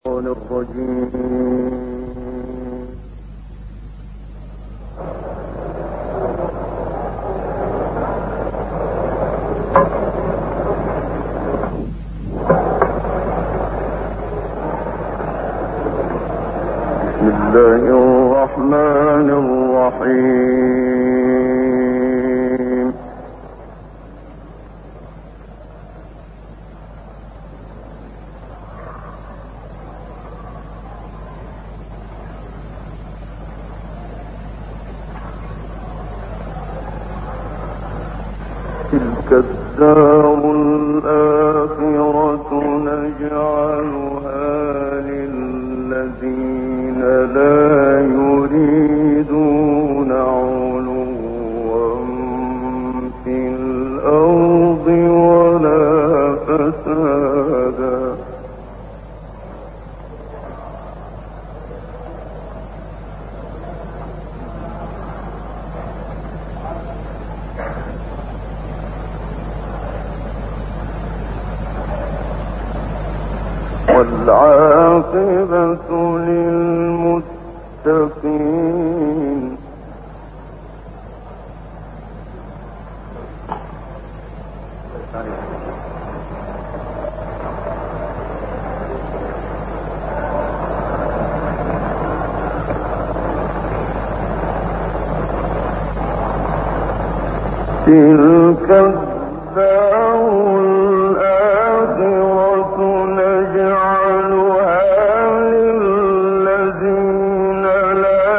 الرحمن الرحيم. تلك الدار الآخرة نجعلها للذين لا يريدون علوا في الأرض ولا فسادا. والعاقبة للمتقين. تلك الدار الآخرة نجعلها للذين لا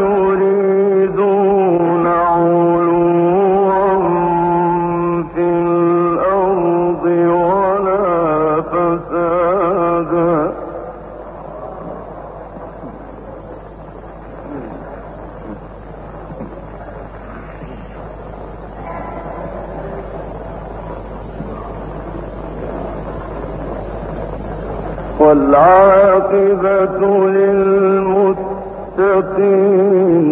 يريدون علوا في الأرض ولا فسادا. والعاقبة للمتقين.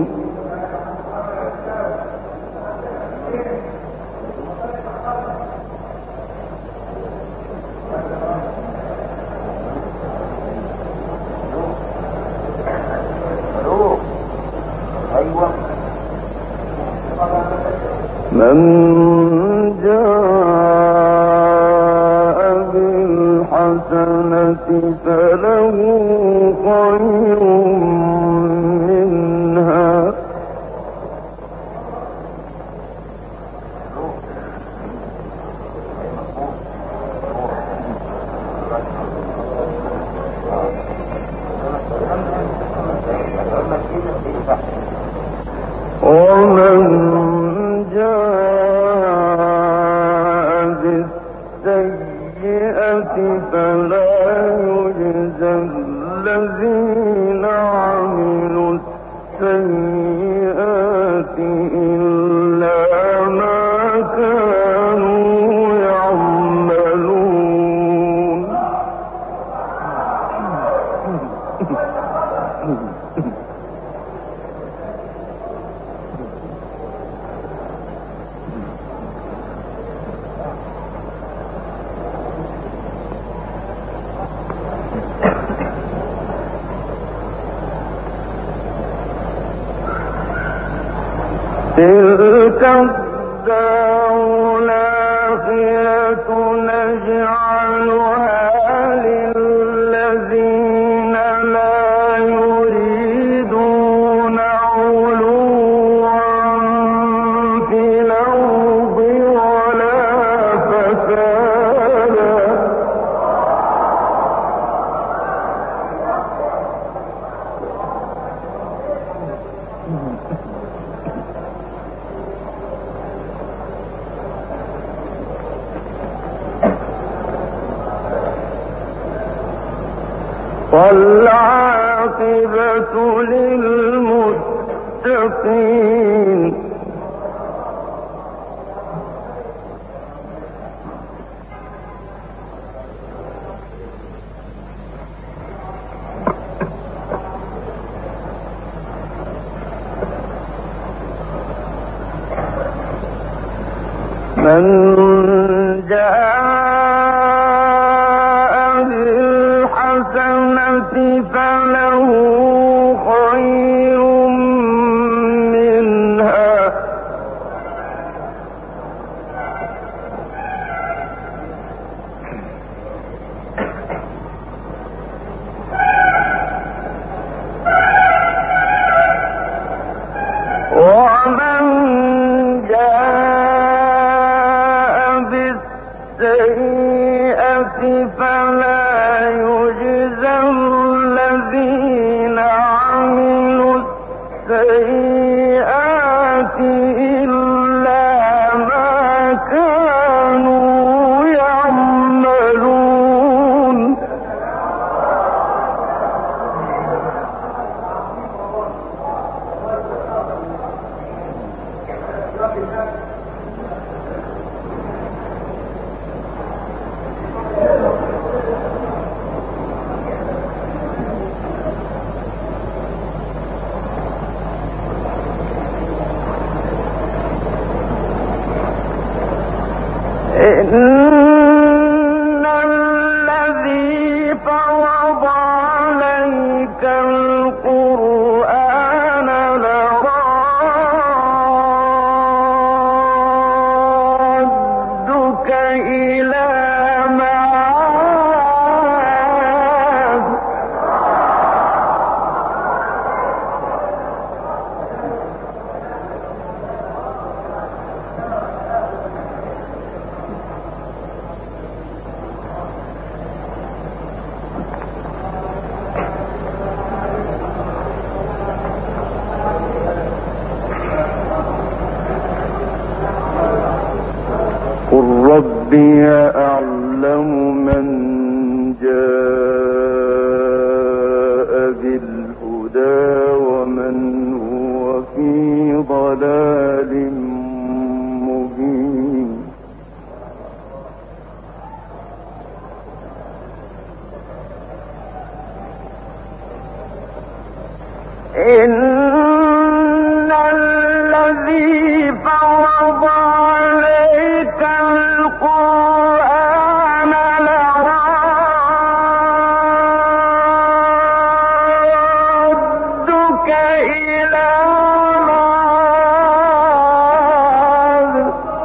من جاء بالحسنة فله خير منها ومن جاء بالسيئة فلا يجزى الذين عملوا السيئات إلا ما كانوا يعملون. تلك الدار الآخرة نجعلها للذين لا يريدون علوا في الأرض ولا فسادا. والعاقبة للمتقين. من جاء بالحسنة فله خير منها ومن جاء بالسيئة فلا يجزى الذين عملوا السيئات إلا ما كانوا يعملون إن الذي فرض عليك القرآن لرادك إلى معاد قل ربي أعلم من جاء بالهدى ومن هو في ضلال مبين إن الذي فرض عليك القرآن لرادك إلى معاد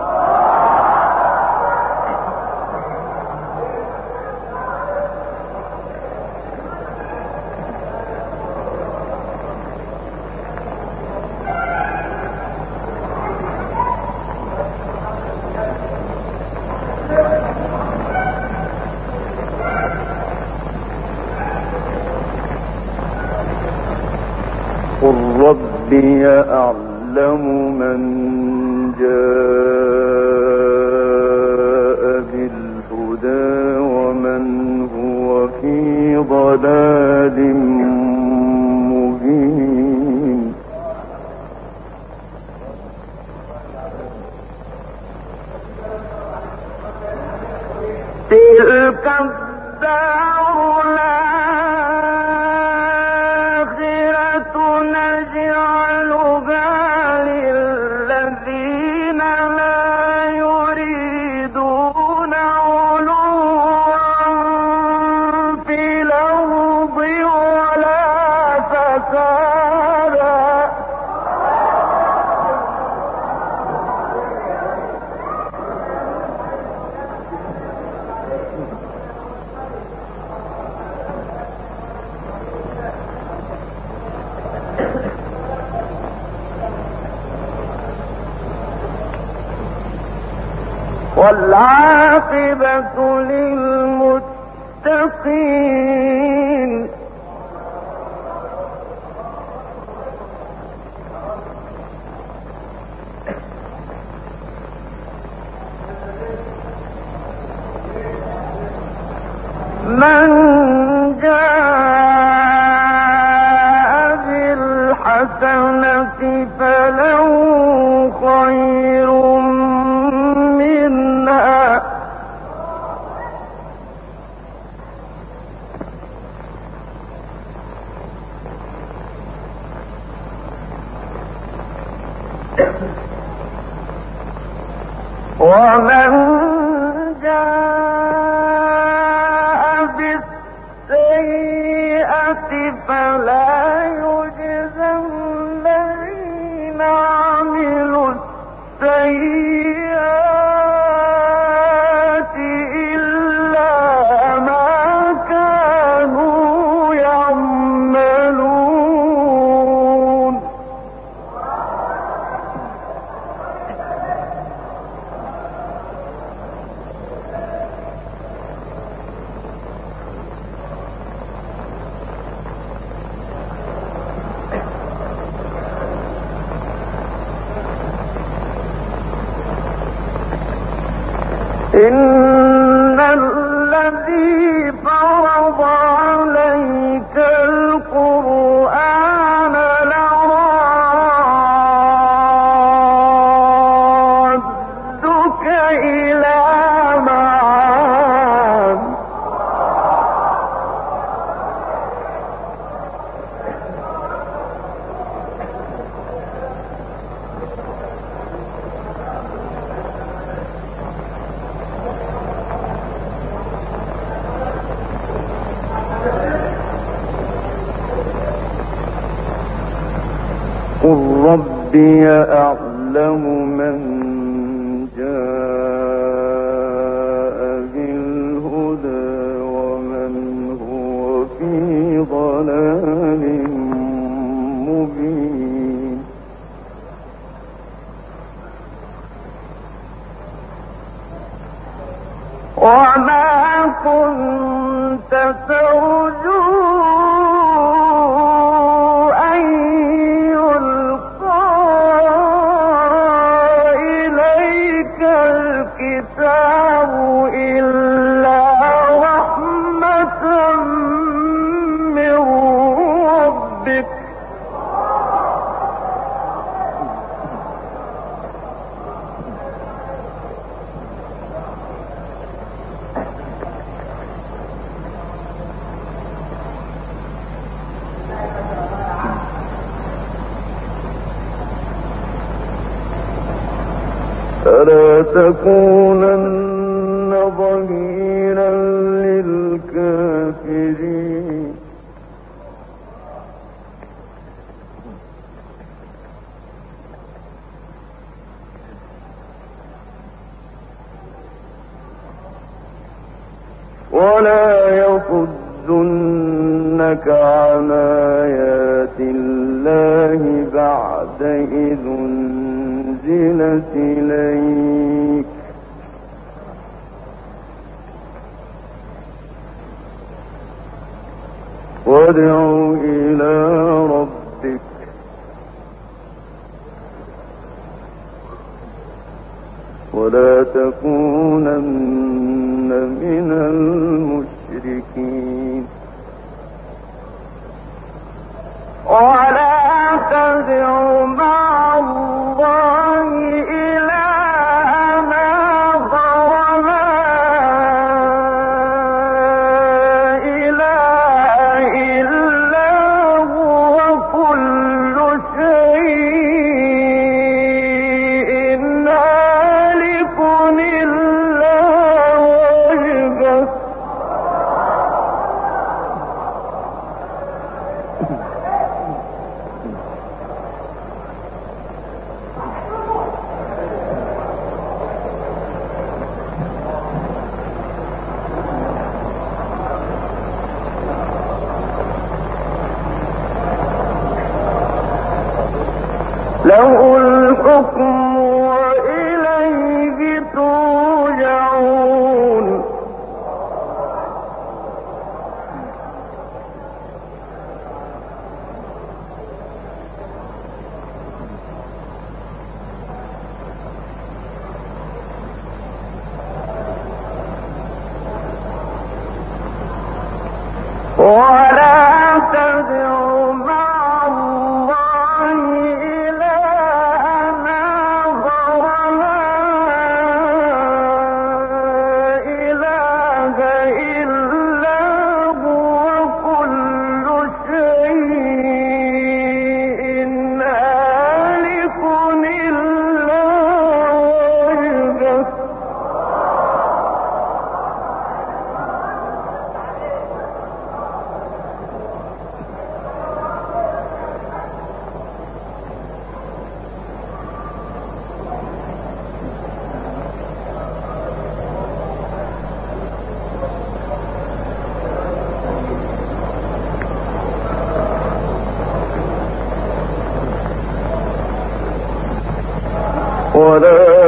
قل ربي أعلم من جاء بالهدى ومن هو في ضلال مبين تلك الدار الآخرة نجعلها للذين لا يريدون علوا في الأرض ولا فسادا والعاقبة للمتقين من جاء بالحسنة فله خير منها ومن جاء بالسيئة فلا يجزى الذين عملوا السيئات إلا ما كانوا يعملون. إن الذي فرض عليك القرآن لرادك إلى معاد قل ربي أعلم من جاء بالهدى ومن هو في ضلال مبين. وما كنت ترجو الكتاب إلا رحمة من ربك فلا تكونن ظهيرا للكافرين. ولا يصدنك عن آيات الله بعد إذ أنزلت إليك وادع إلى ربك ولا تكونن من المشركين. ولا تدع مع الله إلهًا آخر لا إله إلا هو كل شيء هالك إلا وجهه له الحكم وإليه ترجعون. ولا تدع مع الله إلهًا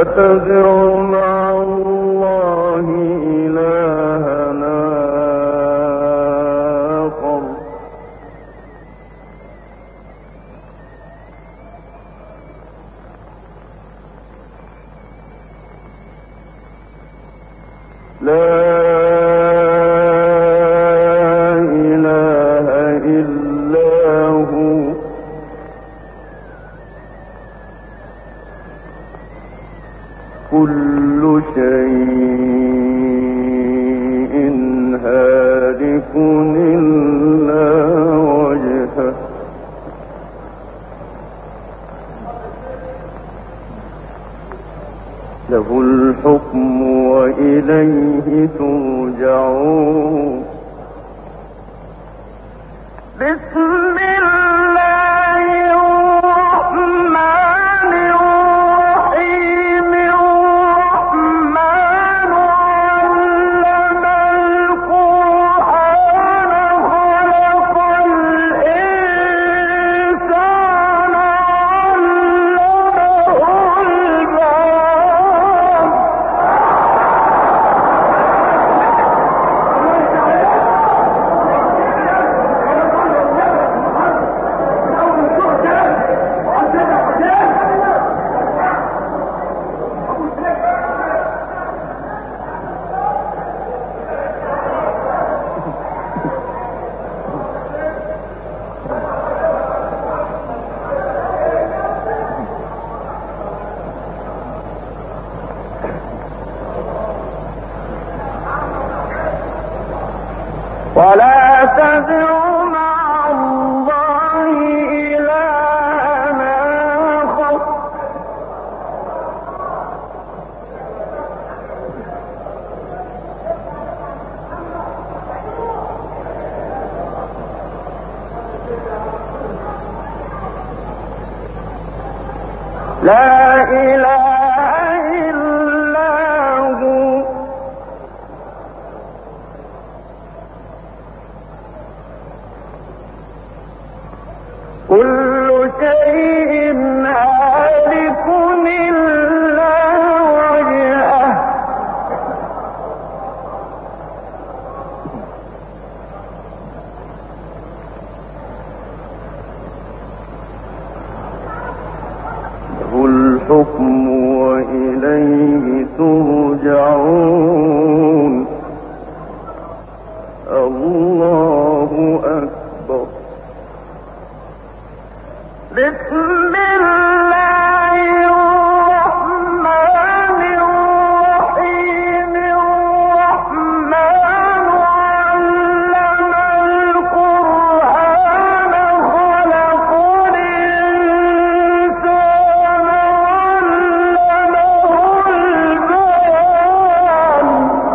تدع مع الله إلهنا آخر لا إله إلا هو كل شيء هالك إلا وجهه له الحكم وإليه ترجعون. بسم الله الرحمن الرحيم. الرحمن علم القرآن خلق الإنسان علمه البيان. ولا تدع مع الله إلهنا آخر لا إله إلا هو كل شيء هالك إلا وجهه له الحكم وإليه ترجعون. الله أكبر. بسم الله الرحمن الرحيم. الرحمن علم القرآن خلق الإنسان علمه البيان.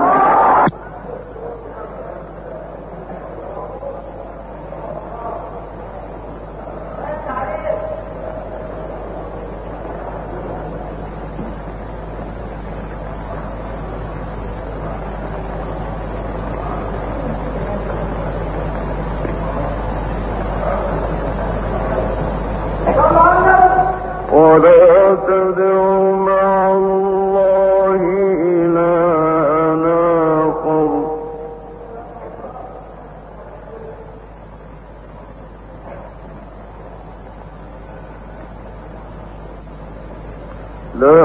ولا تدع مع الله إلهنا آخر لا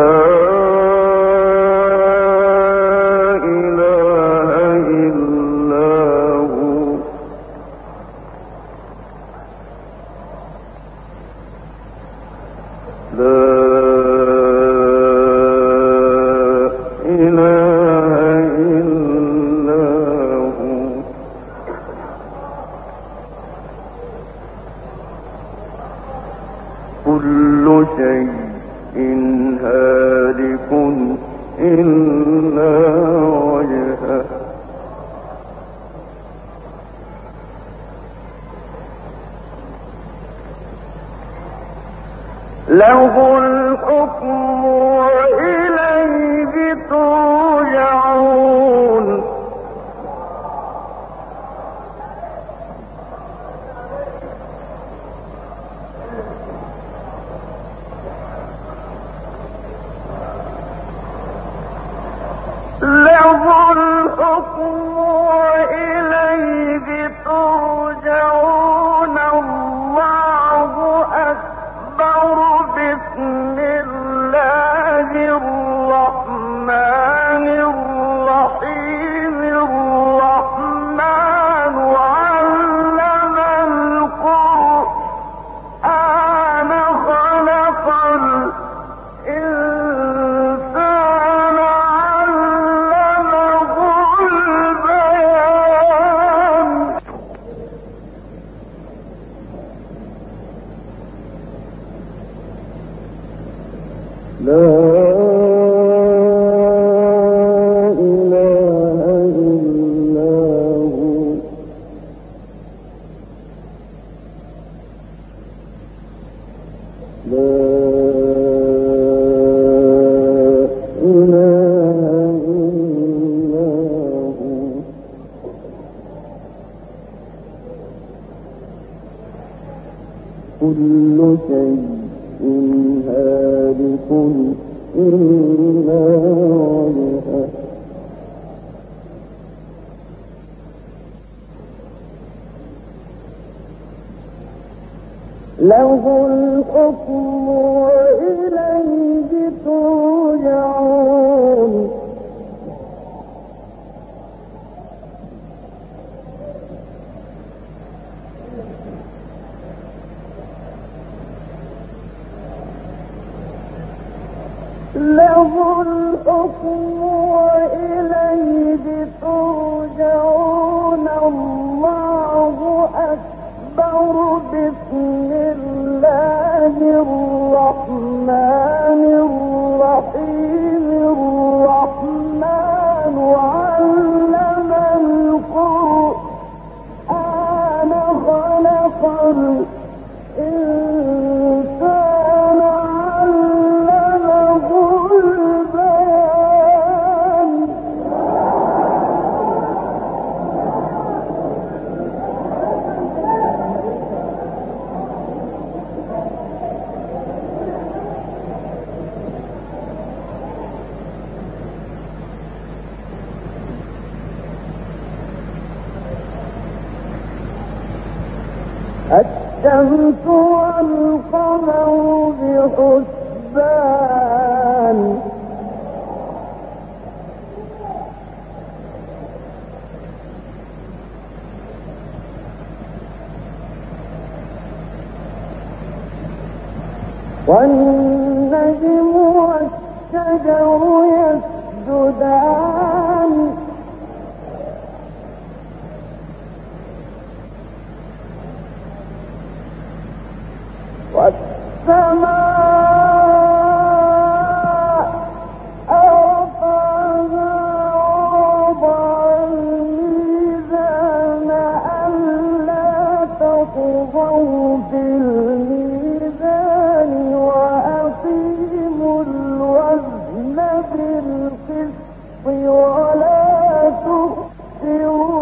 إله إلا هو لا إله إلا هو كل شيء هالك إلا وجهه له الحكم وإليه ترجعون. كل شيء هالك إلا وجهه له الحكم وإليه ترجعون له الحكم وإليه ترجعون الله أكبر بسم الله الرحمن الرحيم الرحمن علم القرآن خلق الإنسان علمه البيان الشمس والقمر بحسبان والنجم والشجر يسجدان والسماء رفعها ووضع الميزان ألا تطغوا في الميزان وأقيموا الوزن بالقسط ولا تخسروا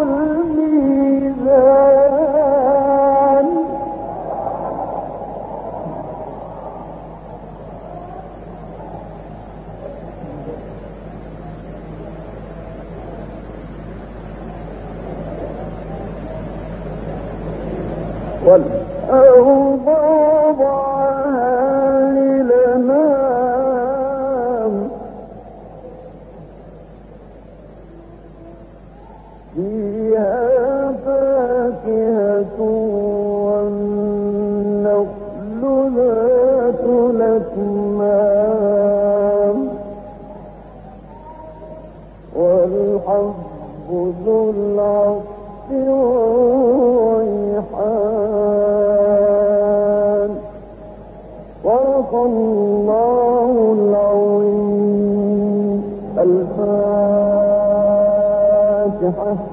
الميزان والأرض وضعها للأنام فيها فاكهة والنخل ذات الأكمام والحب ذو العصف والريحان صدق الله العظيم. الفاتحة.